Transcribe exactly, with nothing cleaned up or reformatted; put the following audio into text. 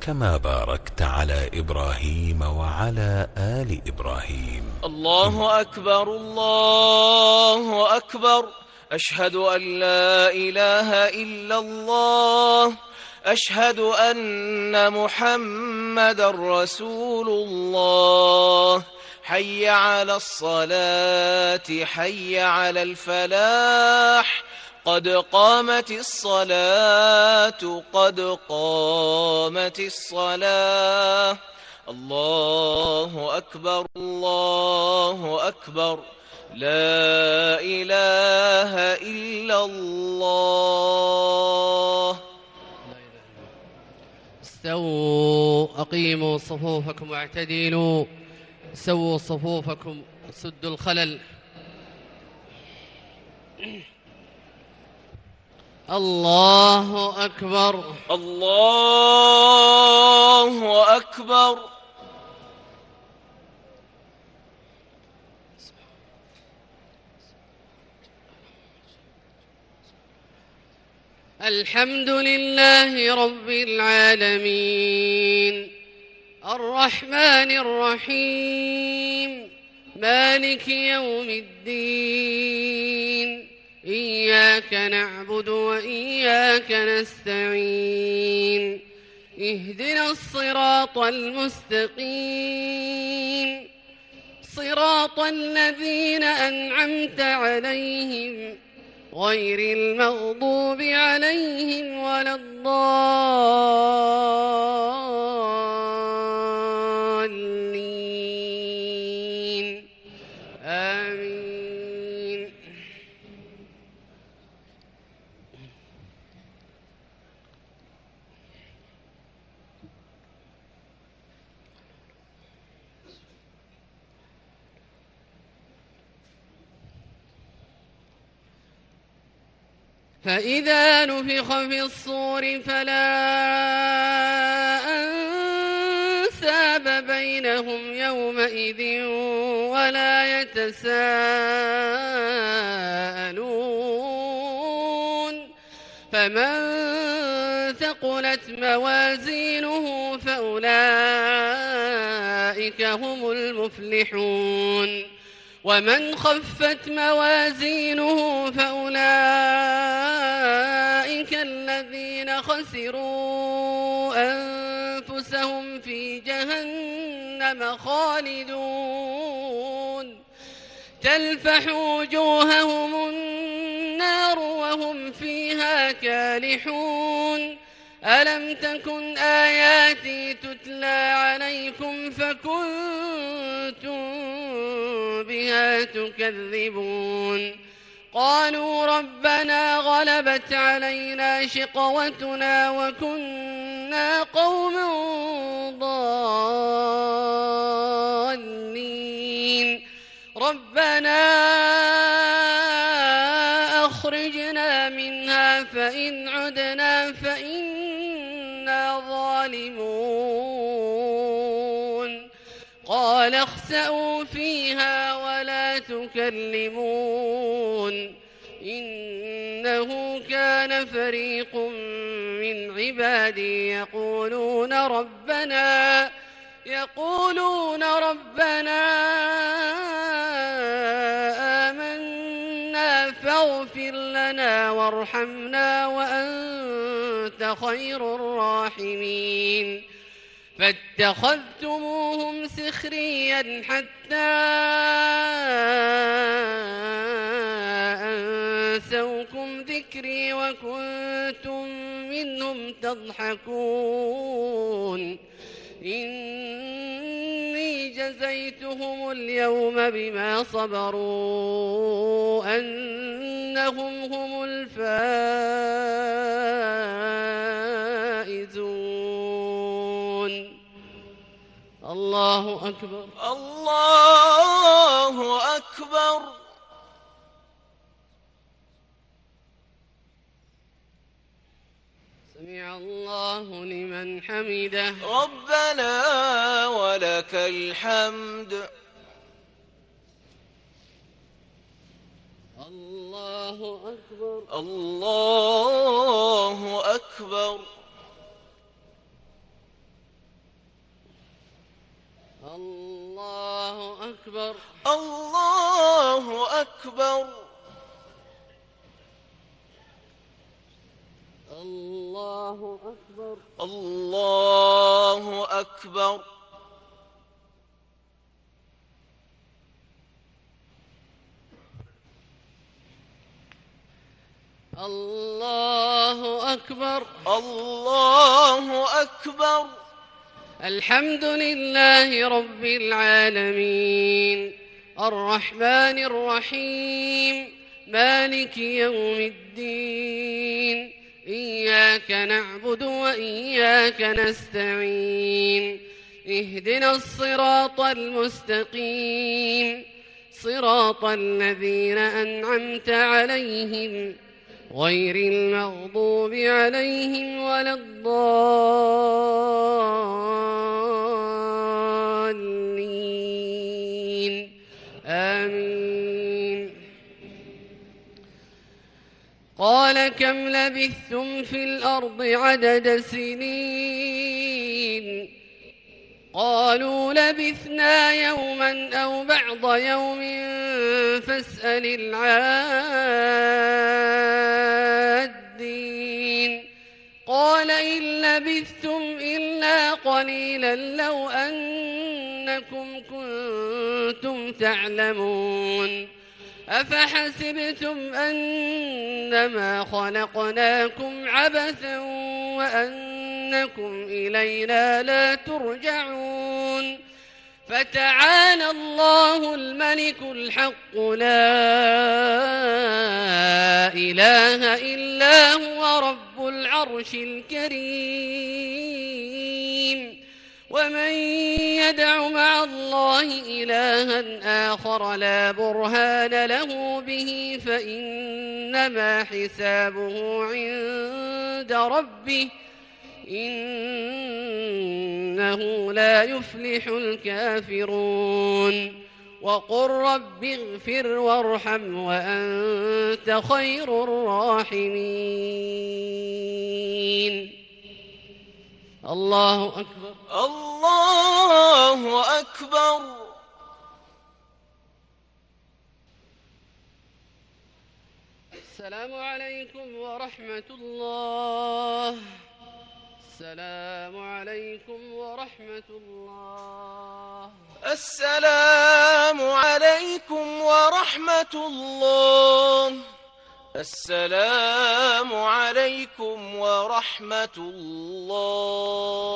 كما باركت على إبراهيم وعلى آل إبراهيم. الله أكبر الله أكبر. أشهد أن لا إله إلا الله. أشهد أن محمدا رسول الله. حي على الصلاة حي على الفلاح. قد قامت الصلاة قد قامت الصلاة. الله أكبر الله أكبر. لا إله إلا الله. استووا أقيموا صفوفكم واعتدلوا. سووا صفوفكم سدوا الخلل. الله أكبر الله أكبر. الحمد لله رب العالمين الرحمن الرحيم مالك يوم الدين. إياك نعبد وإياك نستعين. اهدنا الصراط المستقيم صراط الذين أنعمت عليهم غير المغضوب عليهم ولا الضالين. آمين. فإذا نفخ في الصور فلا أنساب بينهم يومئذ ولا يتساءلون. فمن ثقلت موازينه فأولئك هم المفلحون. ومن خفت موازينه فأولئك الذين خسروا أنفسهم في جهنم خالدون. تلفح وجوههم النار وهم فيها كالحون. ألم تكن آياتي تتلى عليكم فكنتم بها تكذبون. قالوا ربنا غلبت علينا شقوتنا وكنا قوما ضالين. ربنا أخرجنا منها فإن عدنا فإنا ظالمون. قال اخسئوا فيها ولا تكلمون. إنه كان فريق من عبادي يقولون ربنا يقولون ربنا آمنا فاغفر لنا وارحمنا وأنت خير الراحمين. فاتخذتموهم سخريا حتى أنسوكم ذكري وكنتم منهم تضحكون. إني جزيتهم اليوم بما صبروا أنهم هم الفائزون. الله أكبر الله أكبر. سمع الله لمن حمده. ربنا ولك الحمد. الله أكبر الله أكبر. الله أكبر. الله أكبر. الله أكبر. الله أكبر. الله أكبر. الله أكبر. الحمد لله رب العالمين الرحمن الرحيم مالك يوم الدين إياك نعبد وإياك نستعين اهدنا الصراط المستقيم صراط الذين أنعمت عليهم غير المغضوب عليهم ولا الضالين آمين. قال كم لبثتم في الأرض عدد سنين قالوا لبثنا يوما أو بعض يوم فاسأل العادين قال إن لبثتم إلا قليلا لو أنكم كنتم تعلمون أفحسبتم أنما خلقناكم عبثا وأنكم إلينا لا ترجعون فتعالى الله الملك الحق لا إله إلا هو رب العرش الكريم. ومن يدع مع الله إلها آخر لا برهان له به فإنما حسابه عند ربه إنه لا يفلح الكافرون. وقل رب اغفر وارحم وأنت خير الراحمين. الله أكبر. الله أكبر. السلام عليكم ورحمة الله. السلام عليكم ورحمة الله. السلام عليكم ورحمة الله. السلام عليكم ورحمة الله.